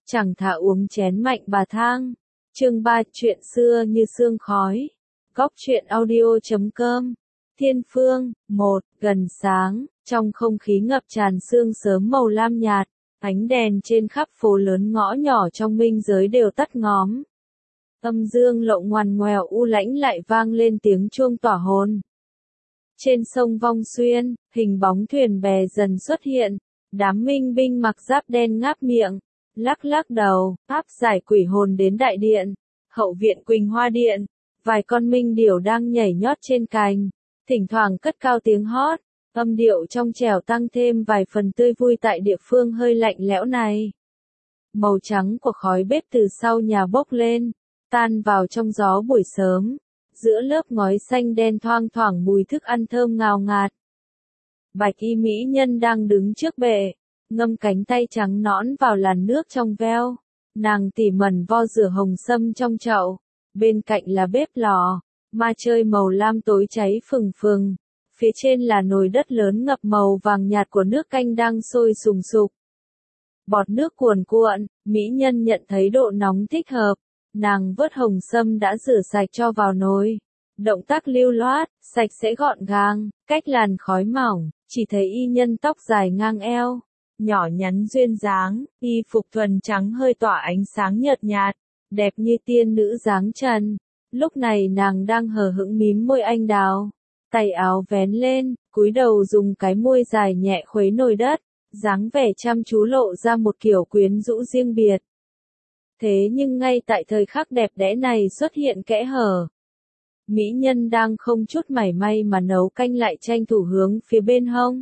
chẳng thà uống chén mạnh bà thang. Chương 3 chuyện xưa như sương khói. Góc truyện audio.com. Thiên Phương, 1, gần sáng, trong không khí ngập tràn sương sớm màu lam nhạt, ánh đèn trên khắp phố lớn ngõ nhỏ trong minh giới đều tắt ngóm. Âm dương lộng ngoằn ngoèo u lãnh lại vang lên tiếng chuông tỏa hồn. Trên sông Vong Xuyên, hình bóng thuyền bè dần xuất hiện, đám minh binh mặc giáp đen ngáp miệng, lắc lắc đầu, áp giải quỷ hồn đến đại điện, hậu viện Quỳnh Hoa Điện, vài con minh điểu đang nhảy nhót trên cành, thỉnh thoảng cất cao tiếng hót, âm điệu trong trẻo tăng thêm vài phần tươi vui tại địa phương hơi lạnh lẽo này. Màu trắng của khói bếp từ sau nhà bốc lên, tan vào trong gió buổi sớm, giữa lớp ngói xanh đen thoang thoảng mùi thức ăn thơm ngào ngạt. Bạch y mỹ nhân đang đứng trước bệ, ngâm cánh tay trắng nõn vào làn nước trong veo, nàng tỉ mẩn vo rửa hồng sâm trong chậu, bên cạnh là bếp lò, ma chơi màu lam tối cháy phừng phừng, phía trên là nồi đất lớn ngập màu vàng nhạt của nước canh đang sôi sùng sục. Bọt nước cuồn cuộn, mỹ nhân nhận thấy độ nóng thích hợp, nàng vớt hồng sâm đã rửa sạch cho vào nồi. Động tác lưu loát, sạch sẽ gọn gàng, cách làn khói mỏng, chỉ thấy y nhân tóc dài ngang eo, nhỏ nhắn duyên dáng, y phục thuần trắng hơi tỏa ánh sáng nhợt nhạt, đẹp như tiên nữ dáng trần. Lúc này nàng đang hờ hững mím môi anh đào, tay áo vén lên, cúi đầu dùng cái môi dài nhẹ khuấy nồi đất, dáng vẻ chăm chú lộ ra một kiểu quyến rũ riêng biệt. Thế nhưng ngay tại thời khắc đẹp đẽ này xuất hiện kẽ hở. Mỹ nhân đang không chút mảy may mà nấu canh lại tranh thủ hướng phía bên hông.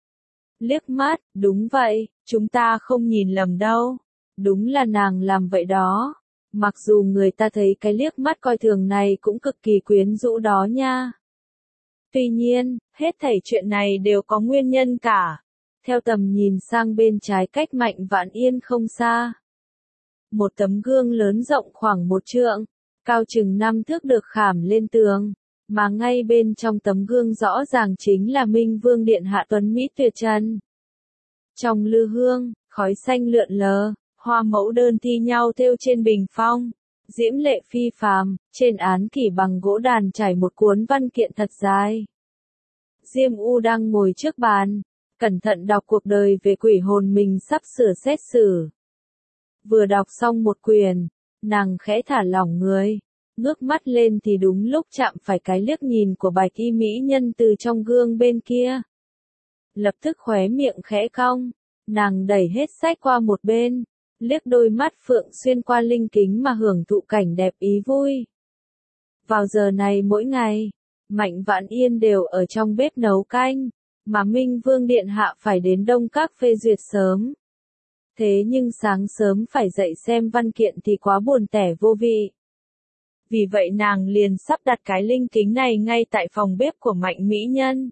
Liếc mắt, đúng vậy, chúng ta không nhìn lầm đâu. Đúng là nàng làm vậy đó. Mặc dù người ta thấy cái liếc mắt coi thường này cũng cực kỳ quyến rũ đó nha. Tuy nhiên, hết thảy chuyện này đều có nguyên nhân cả. Theo tầm nhìn sang bên trái cách Mạnh Vạn Yên không xa. Một tấm gương lớn rộng khoảng 1 trượng, cao chừng 5 thước được khảm lên tường, mà ngay bên trong tấm gương rõ ràng chính là Minh Vương Điện Hạ tuấn mỹ tuyệt trần. Trong lư hương, khói xanh lượn lờ, hoa mẫu đơn thi nhau thêu trên bình phong, diễm lệ phi phàm, trên án kỷ bằng gỗ đàn trải một cuốn văn kiện thật dài. Diêm U đang ngồi trước bàn, cẩn thận đọc cuộc đời về quỷ hồn mình sắp sửa xét xử. Vừa đọc xong một quyển, nàng khẽ thả lỏng người, ngước mắt lên thì đúng lúc chạm phải cái liếc nhìn của bạch y mỹ nhân từ trong gương bên kia. Lập tức khóe miệng khẽ cong, nàng đẩy hết sách qua một bên, liếc đôi mắt phượng xuyên qua linh kính mà hưởng thụ cảnh đẹp ý vui. Vào giờ này mỗi ngày, Mạnh Vạn Yên đều ở trong bếp nấu canh, mà Minh Vương Điện Hạ phải đến Đông Các phê duyệt sớm. Thế nhưng sáng sớm phải dậy xem văn kiện thì quá buồn tẻ vô vị. Vì vậy nàng liền sắp đặt cái linh kính này ngay tại phòng bếp của Mạnh mỹ nhân.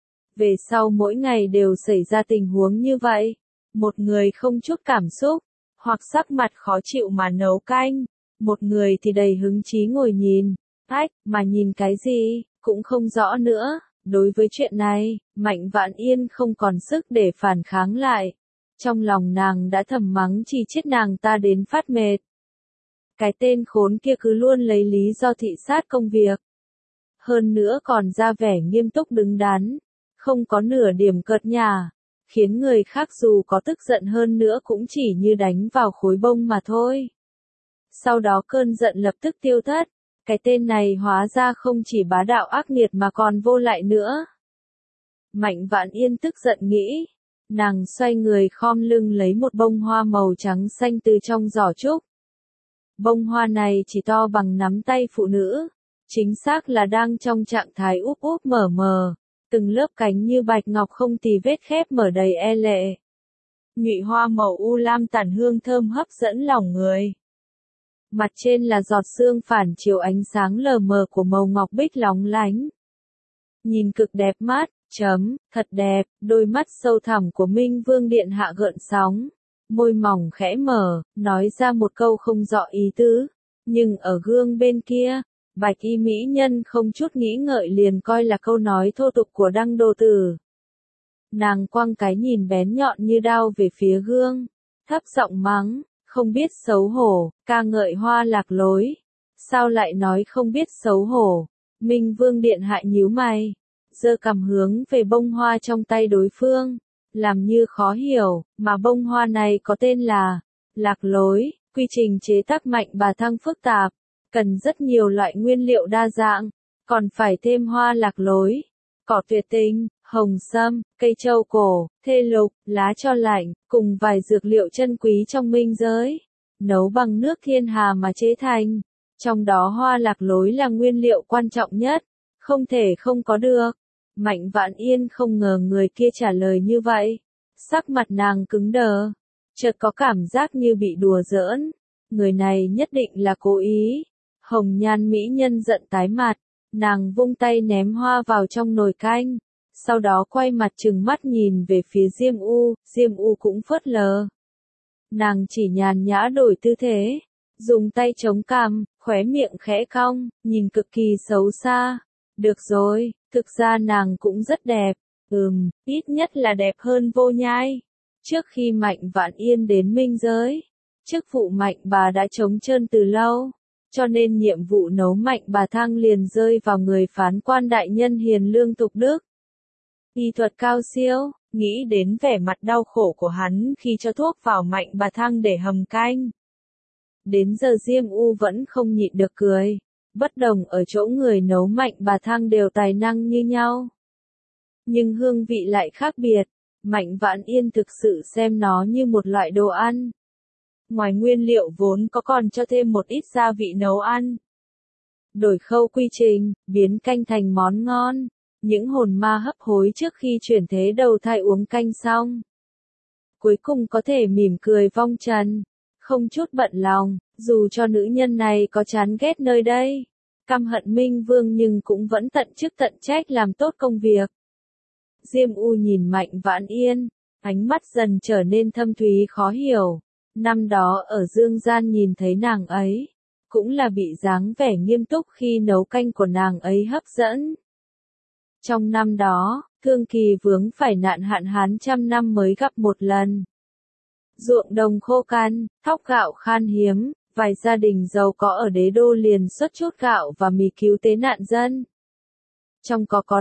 Về sau mỗi ngày đều xảy ra tình huống như vậy. Một người không chút cảm xúc, hoặc sắc mặt khó chịu mà nấu canh. Một người thì đầy hứng chí ngồi nhìn, mà nhìn cái gì, cũng không rõ nữa. Đối với chuyện này, Mạnh Vạn Yên không còn sức để phản kháng lại. Trong lòng nàng đã thầm mắng chỉ chết nàng ta đến phát mệt. Cái tên khốn kia cứ luôn lấy lý do thị sát công việc. Hơn nữa còn ra vẻ nghiêm túc đứng đắn, không có nửa điểm cợt nhả, khiến người khác dù có tức giận hơn nữa cũng chỉ như đánh vào khối bông mà thôi. Sau đó cơn giận lập tức tiêu thất, cái tên này hóa ra không chỉ bá đạo ác nghiệt mà còn vô lại nữa. Mạnh Vạn Yên tức giận nghĩ. Nàng xoay người khom lưng lấy một bông hoa màu trắng xanh từ trong giỏ trúc. Bông hoa này chỉ to bằng nắm tay phụ nữ, chính xác là đang trong trạng thái úp úp mở mờ, từng lớp cánh như bạch ngọc không tì vết khép mở đầy e lệ. Nhụy hoa màu u lam tản hương thơm hấp dẫn lòng người. Mặt trên là giọt sương phản chiếu ánh sáng lờ mờ của màu ngọc bích lóng lánh. Nhìn cực đẹp mắt. Thật đẹp, đôi mắt sâu thẳm của Minh Vương Điện Hạ gợn sóng, môi mỏng khẽ mở, nói ra một câu không rõ ý tứ, nhưng ở gương bên kia, bạch y mỹ nhân không chút nghĩ ngợi liền coi là câu nói thô tục của Đăng Đô Tử. Nàng quăng cái nhìn bén nhọn như đao về phía gương, thấp giọng mắng, Không biết xấu hổ, ca ngợi hoa lạc lối. Sao lại nói không biết xấu hổ? Minh Vương điện hạ nhíu mày, giơ cằm hướng về bông hoa trong tay đối phương, làm như khó hiểu, mà bông hoa này có tên là lạc lối. Quy trình chế tác mạnh bà thang phức tạp, cần rất nhiều loại nguyên liệu đa dạng, còn phải thêm hoa lạc lối, cỏ tuyệt tình, hồng sâm, cây châu cổ, thê lục, lá cho lạnh, cùng vài dược liệu chân quý trong minh giới, nấu bằng nước thiên hà mà chế thành. Trong đó hoa lạc lối là nguyên liệu quan trọng nhất, không thể không có được. Mạnh Vãn Yên không ngờ người kia trả lời như vậy. Sắc mặt nàng cứng đờ, chợt có cảm giác như bị đùa giỡn. Người này nhất định là cố ý. Hồng nhan mỹ nhân giận tái mặt, nàng vung tay ném hoa vào trong nồi canh. Sau đó quay mặt trừng mắt nhìn về phía Diêm U cũng phớt lờ. Nàng chỉ nhàn nhã đổi tư thế, dùng tay chống cằm, khóe miệng khẽ cong, nhìn cực kỳ xấu xa. Được rồi, thực ra nàng cũng rất đẹp, ít nhất là đẹp hơn Vô Nhai. Trước khi Mạnh Vãn Yên đến minh giới, chức vụ Mạnh bà đã trống trơn từ lâu, cho nên nhiệm vụ nấu Mạnh bà thang liền rơi vào người phán quan đại nhân hiền lương tục đức. Y thuật cao siêu, nghĩ đến vẻ mặt đau khổ của hắn khi cho thuốc vào Mạnh bà thang để hầm canh. Đến giờ Diêm U vẫn không nhịn được cười. Bất đồng ở chỗ người nấu Mạnh bà thang đều tài năng như nhau, nhưng hương vị lại khác biệt. Mạnh Vãn Yên thực sự xem nó như một loại đồ ăn. Ngoài nguyên liệu vốn có còn cho thêm một ít gia vị nấu ăn. Đổi khâu quy trình, biến canh thành món ngon. Những hồn ma hấp hối trước khi chuyển thế đầu thai uống canh xong, cuối cùng có thể mỉm cười vong trần, không chút bận lòng, dù cho nữ nhân này có chán ghét nơi đây, căm hận Minh Vương nhưng cũng vẫn tận chức tận trách làm tốt công việc. Diêm U nhìn Mạnh Vãn Yên, ánh mắt dần trở nên thâm thúy khó hiểu. Năm đó ở Dương Gian nhìn thấy nàng ấy, cũng là bị dáng vẻ nghiêm túc khi nấu canh của nàng ấy hấp dẫn. Trong năm đó, Thương Kỳ vướng phải nạn hạn hán trăm năm mới gặp một lần. Ruộng đồng khô cằn, thóc gạo khan hiếm, vài gia đình giàu có ở đế đô liền xuất chút gạo và mì cứu tế nạn dân. Trong có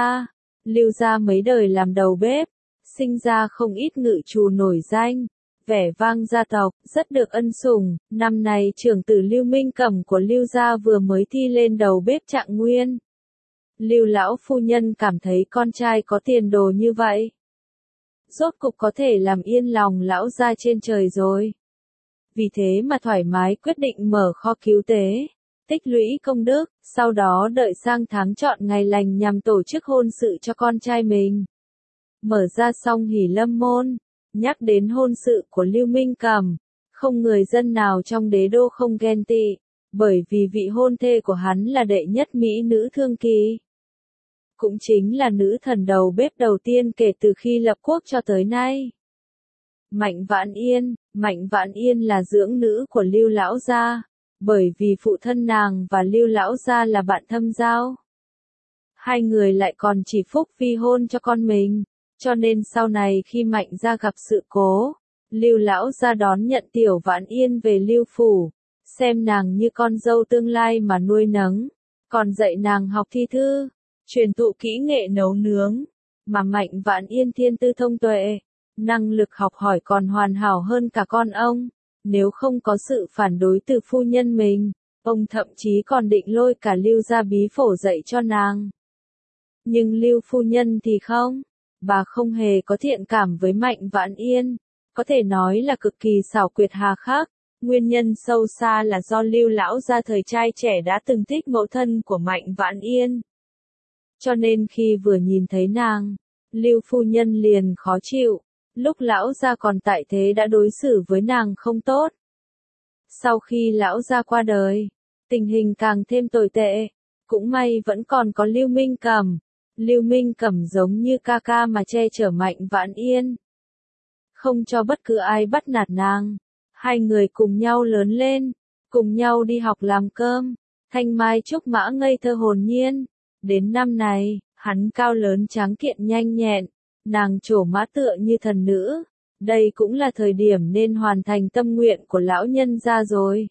Lưu Gia mấy đời làm đầu bếp, sinh ra không ít ngự trù nổi danh, vẻ vang gia tộc, rất được ân sủng. Năm nay trưởng tử Lưu Minh Cẩm của Lưu Gia vừa mới thi lên đầu bếp trạng nguyên. Lưu lão phu nhân cảm thấy con trai có tiền đồ như vậy, rốt cục có thể làm yên lòng lão gia trên trời rồi. Vì thế mà thoải mái quyết định mở kho cứu tế, tích lũy công đức, sau đó đợi sang tháng chọn ngày lành nhằm tổ chức hôn sự cho con trai mình. Mở ra xong hỉ lâm môn, nhắc đến hôn sự của Lưu Minh Cẩm, không người dân nào trong đế đô không ghen tị, bởi vì vị hôn thê của hắn là đệ nhất mỹ nữ Thương Kỳ. Cũng chính là nữ thần đầu bếp đầu tiên kể từ khi lập quốc cho tới nay. Mạnh Vãn Yên là dưỡng nữ của Lưu lão gia, bởi vì phụ thân nàng và Lưu lão gia là bạn thâm giao. Hai người lại còn chỉ phúc vi hôn cho con mình, cho nên sau này khi Mạnh gia gặp sự cố, Lưu lão gia đón nhận Tiểu Vãn Yên về Lưu phủ, xem nàng như con dâu tương lai mà nuôi nấng, còn dạy nàng học thi thư, truyền thụ kỹ nghệ nấu nướng, mà Mạnh Vãn Yên thiên tư thông tuệ, năng lực học hỏi còn hoàn hảo hơn cả con ông. Nếu không có sự phản đối từ phu nhân mình, ông thậm chí còn định lôi cả Lưu gia bí phổ dạy cho nàng. Nhưng Lưu phu nhân thì không, bà không hề có thiện cảm với Mạnh Vãn Yên, có thể nói là cực kỳ xảo quyệt hà khắc. Nguyên nhân sâu xa là do Lưu lão gia thời trai trẻ đã từng thích mẫu thân của Mạnh Vãn Yên. Cho nên khi vừa nhìn thấy nàng, Lưu phu nhân liền khó chịu, lúc lão gia còn tại thế đã đối xử với nàng không tốt. Sau khi lão gia qua đời, tình hình càng thêm tồi tệ, cũng may vẫn còn có Lưu Minh Cẩm. Lưu Minh Cẩm giống như ca ca mà che chở Mạnh Vãn Yên, không cho bất cứ ai bắt nạt nàng. Hai người cùng nhau lớn lên, cùng nhau đi học làm cơm, thanh mai trúc mã ngây thơ hồn nhiên. Đến năm này, hắn cao lớn tráng kiện nhanh nhẹn, nàng trổ mã tựa như thần nữ, Đây cũng là thời điểm nên hoàn thành tâm nguyện của lão nhân gia rồi.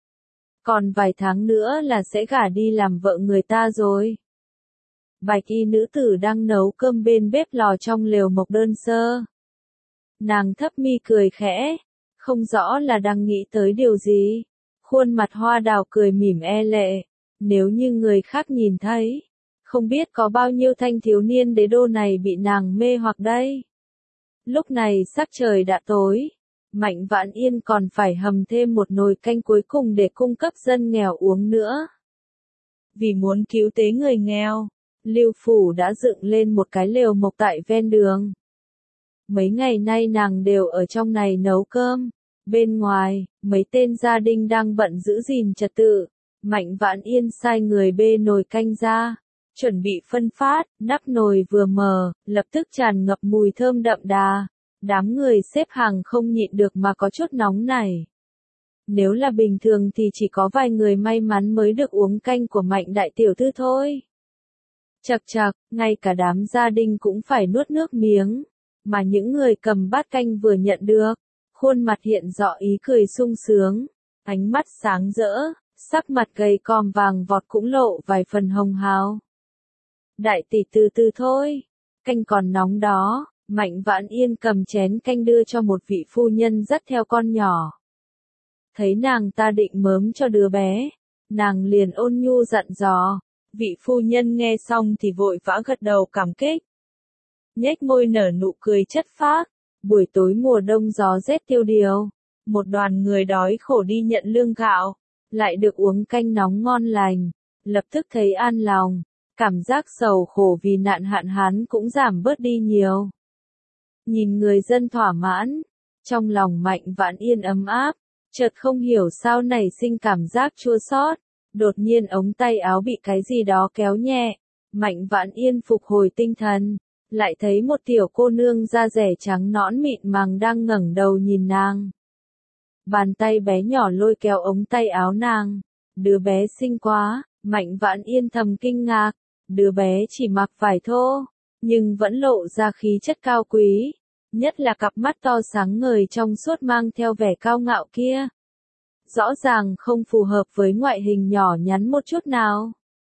Còn vài tháng nữa là sẽ gả đi làm vợ người ta rồi. Bạch y nữ tử đang nấu cơm bên bếp lò trong lều mộc đơn sơ. Nàng thấp mi cười khẽ, không rõ là đang nghĩ tới điều gì. Khuôn mặt hoa đào cười mỉm e lệ, nếu như người khác nhìn thấy, không biết có bao nhiêu thanh thiếu niên đế đô này bị nàng mê hoặc đây. Lúc này sắc trời đã tối, Mạnh Vãn Yên còn phải hầm thêm một nồi canh cuối cùng để cung cấp dân nghèo uống nữa. Vì muốn cứu tế người nghèo, Lưu Phủ đã dựng lên một cái lều mộc tại ven đường. Mấy ngày nay nàng đều ở trong này nấu cơm. Bên ngoài, mấy tên gia đình đang bận giữ gìn trật tự. Mạnh Vãn Yên sai người bê nồi canh ra, chuẩn bị phân phát, nắp nồi vừa mở, lập tức tràn ngập mùi thơm đậm đà. Đám người xếp hàng không nhịn được mà có chút nóng nảy. Nếu là bình thường thì chỉ có vài người may mắn mới được uống canh của Mạnh đại tiểu thư thôi. Chậc chậc, ngay cả đám gia đình cũng phải nuốt nước miếng, mà những người cầm bát canh vừa nhận được, khuôn mặt hiện rõ ý cười sung sướng, ánh mắt sáng rỡ, sắc mặt gầy còm vàng vọt cũng lộ vài phần hồng hào. Đại tỷ từ từ thôi, canh còn nóng đó. Mạnh Vãn Yên cầm chén canh đưa cho một vị phu nhân dắt theo con nhỏ. Thấy nàng ta định mớm cho đứa bé, nàng liền ôn nhu dặn dò. Vị phu nhân nghe xong thì vội vã gật đầu cảm kích. Nhếch môi nở nụ cười chất phác. Buổi tối mùa đông gió rét tiêu điều, một đoàn người đói khổ đi nhận lương gạo, lại được uống canh nóng ngon lành, lập tức thấy an lòng, cảm giác sầu khổ vì nạn hạn hán cũng giảm bớt đi nhiều. Nhìn người dân thỏa mãn, trong lòng Mạnh Vãn Yên ấm áp, chợt không hiểu sao nảy sinh cảm giác chua xót. Đột nhiên ống tay áo bị cái gì đó kéo nhẹ, Mạnh Vãn Yên phục hồi tinh thần, lại thấy một tiểu cô nương da rẻ trắng nõn mịn màng đang ngẩng đầu nhìn nàng. Bàn tay bé nhỏ lôi kéo ống tay áo nàng, đứa bé xinh quá, Mạnh Vãn Yên thầm kinh ngạc, đứa bé chỉ mặc vải thô, nhưng vẫn lộ ra khí chất cao quý, nhất là cặp mắt to sáng ngời trong suốt mang theo vẻ cao ngạo kia. Rõ ràng không phù hợp với ngoại hình nhỏ nhắn một chút nào.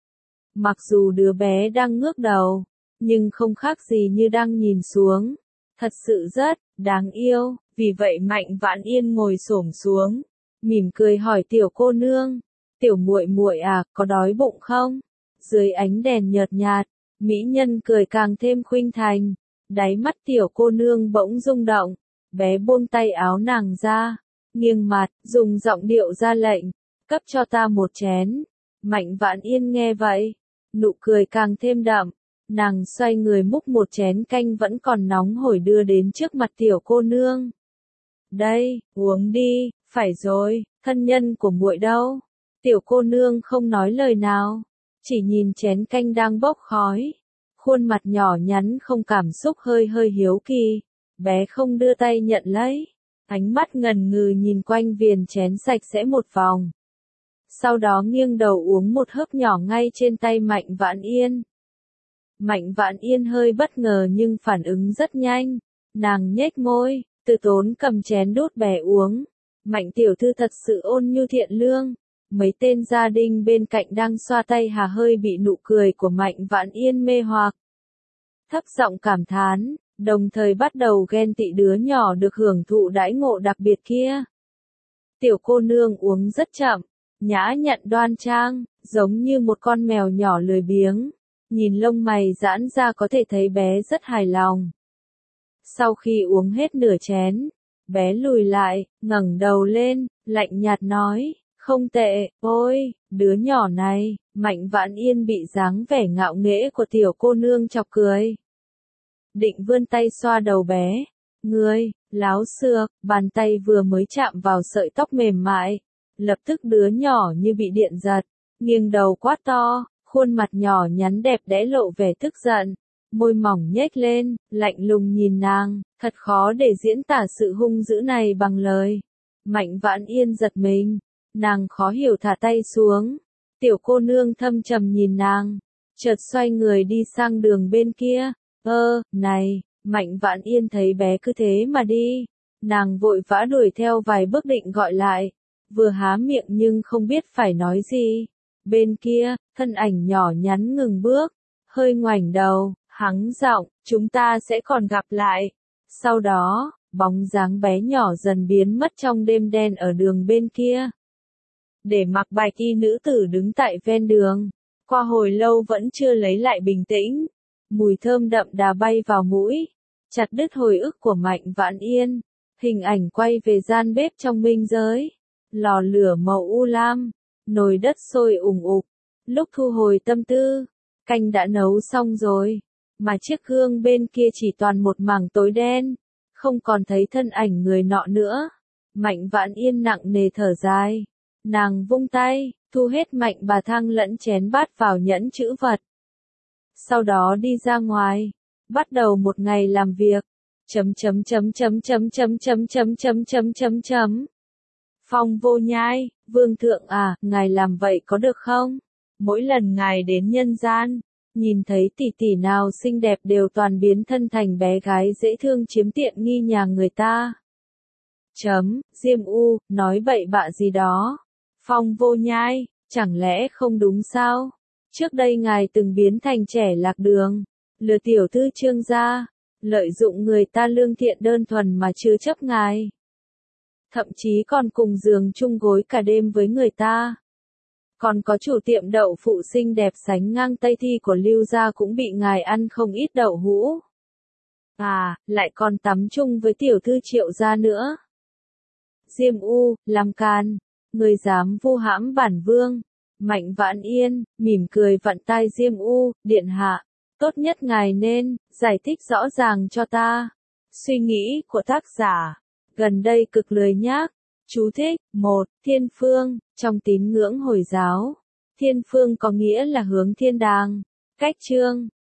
Mặc dù đứa bé đang ngước đầu, nhưng không khác gì như đang nhìn xuống. Thật sự rất đáng yêu, vì vậy Mạnh Vãn Yên ngồi xổm xuống, mỉm cười hỏi tiểu cô nương, tiểu muội muội à, có đói bụng không? Dưới ánh đèn nhợt nhạt, mỹ nhân cười càng thêm khuynh thành, đáy mắt tiểu cô nương bỗng rung động, bé buông tay áo nàng ra, nghiêng mặt, dùng giọng điệu ra lệnh, cấp cho ta một chén. Mạnh Vãn Yên nghe vậy, nụ cười càng thêm đậm, nàng xoay người múc một chén canh vẫn còn nóng hổi đưa đến trước mặt tiểu cô nương. Đây, uống đi, phải rồi, thân nhân của muội đâu? Tiểu cô nương không nói lời nào, chỉ nhìn chén canh đang bốc khói, khuôn mặt nhỏ nhắn không cảm xúc hơi hơi hiếu kỳ, bé không đưa tay nhận lấy. Ánh mắt ngần ngừ nhìn quanh viền chén sạch sẽ một vòng. Sau đó nghiêng đầu uống một hớp nhỏ ngay trên tay Mạnh Vãn Yên. Mạnh Vãn Yên hơi bất ngờ nhưng phản ứng rất nhanh. Nàng nhếch môi, từ tốn cầm chén đút bé uống. Mạnh tiểu thư thật sự ôn nhu thiện lương. Mấy tên gia đình bên cạnh đang xoa tay hà hơi bị nụ cười của Mạnh Vãn Yên mê hoặc. Thấp giọng cảm thán. Đồng thời bắt đầu ghen tị đứa nhỏ được hưởng thụ đãi ngộ đặc biệt kia. Tiểu cô nương uống rất chậm, nhã nhặn đoan trang, giống như một con mèo nhỏ lười biếng. Nhìn lông mày giãn ra có thể thấy bé rất hài lòng. Sau khi uống hết nửa chén, bé lùi lại, ngẩng đầu lên, lạnh nhạt nói, không tệ, ôi, đứa nhỏ này. Mạnh Vãn Yên bị dáng vẻ ngạo nghễ của tiểu cô nương chọc cười. Định vươn tay xoa đầu bé. Ngươi, láo xược, bàn tay vừa mới chạm vào sợi tóc mềm mại. Lập tức đứa nhỏ như bị điện giật, nghiêng đầu quát to, khuôn mặt nhỏ nhắn đẹp đẽ lộ vẻ tức giận. Môi mỏng nhếch lên, lạnh lùng nhìn nàng, thật khó để diễn tả sự hung dữ này bằng lời. Mạnh Vãn Yên giật mình, nàng khó hiểu thả tay xuống. Tiểu cô nương thâm trầm nhìn nàng, chợt xoay người đi sang đường bên kia. Này, Mạnh Vãn Yên thấy bé cứ thế mà đi, nàng vội vã đuổi theo vài bước định gọi lại, vừa há miệng nhưng không biết phải nói gì. Bên kia, thân ảnh nhỏ nhắn ngừng bước, hơi ngoảnh đầu, hắng giọng, chúng ta sẽ còn gặp lại. Sau đó, bóng dáng bé nhỏ dần biến mất trong đêm đen ở đường bên kia. Để mặc bạch y nữ tử đứng tại ven đường, qua hồi lâu vẫn chưa lấy lại bình tĩnh. Mùi thơm đậm đà bay vào mũi, chặt đứt hồi ức của Mạnh Vãn Yên. Hình ảnh quay về gian bếp trong minh giới. Lò lửa màu u lam, nồi đất sôi ủng ục. Lúc thu hồi tâm tư, canh đã nấu xong rồi, mà chiếc gương bên kia chỉ toàn một mảng tối đen, không còn thấy thân ảnh người nọ nữa. Mạnh Vãn Yên nặng nề thở dài, nàng vung tay, thu hết mạnh bà thang lẫn chén bát vào nhẫn trữ vật. Sau đó đi ra ngoài, bắt đầu một ngày làm việc. Phong Vô Nhai, vương thượng à, ngài làm vậy có được không? Mỗi lần ngài đến nhân gian, nhìn thấy tỷ tỷ nào xinh đẹp đều toàn biến thân thành bé gái dễ thương chiếm tiện nghi nhà người ta. Diêm U, nói bậy bạ gì đó. Phong Vô Nhai, chẳng lẽ không đúng sao? Trước đây ngài từng biến thành trẻ lạc đường, lừa tiểu thư Trương gia, lợi dụng người ta lương thiện đơn thuần mà chứa chấp ngài. Thậm chí còn cùng giường chung gối cả đêm với người ta. Còn có chủ tiệm đậu phụ xinh đẹp sánh ngang Tây Thi của Lưu gia cũng bị ngài ăn không ít đậu hũ. À, lại còn tắm chung với tiểu thư Triệu gia nữa. Diêm U, làm càn, người dám vu hãm bản vương. Mạnh Vãn Yên, mỉm cười vặn tai Diêm U, điện hạ. Tốt nhất ngài nên giải thích rõ ràng cho ta. Suy nghĩ của tác giả. Gần đây cực lười nhác. Chú thích. 1. Thiên phương. Trong tín ngưỡng Hồi giáo, thiên phương có nghĩa là hướng thiên đàng. Cách chương.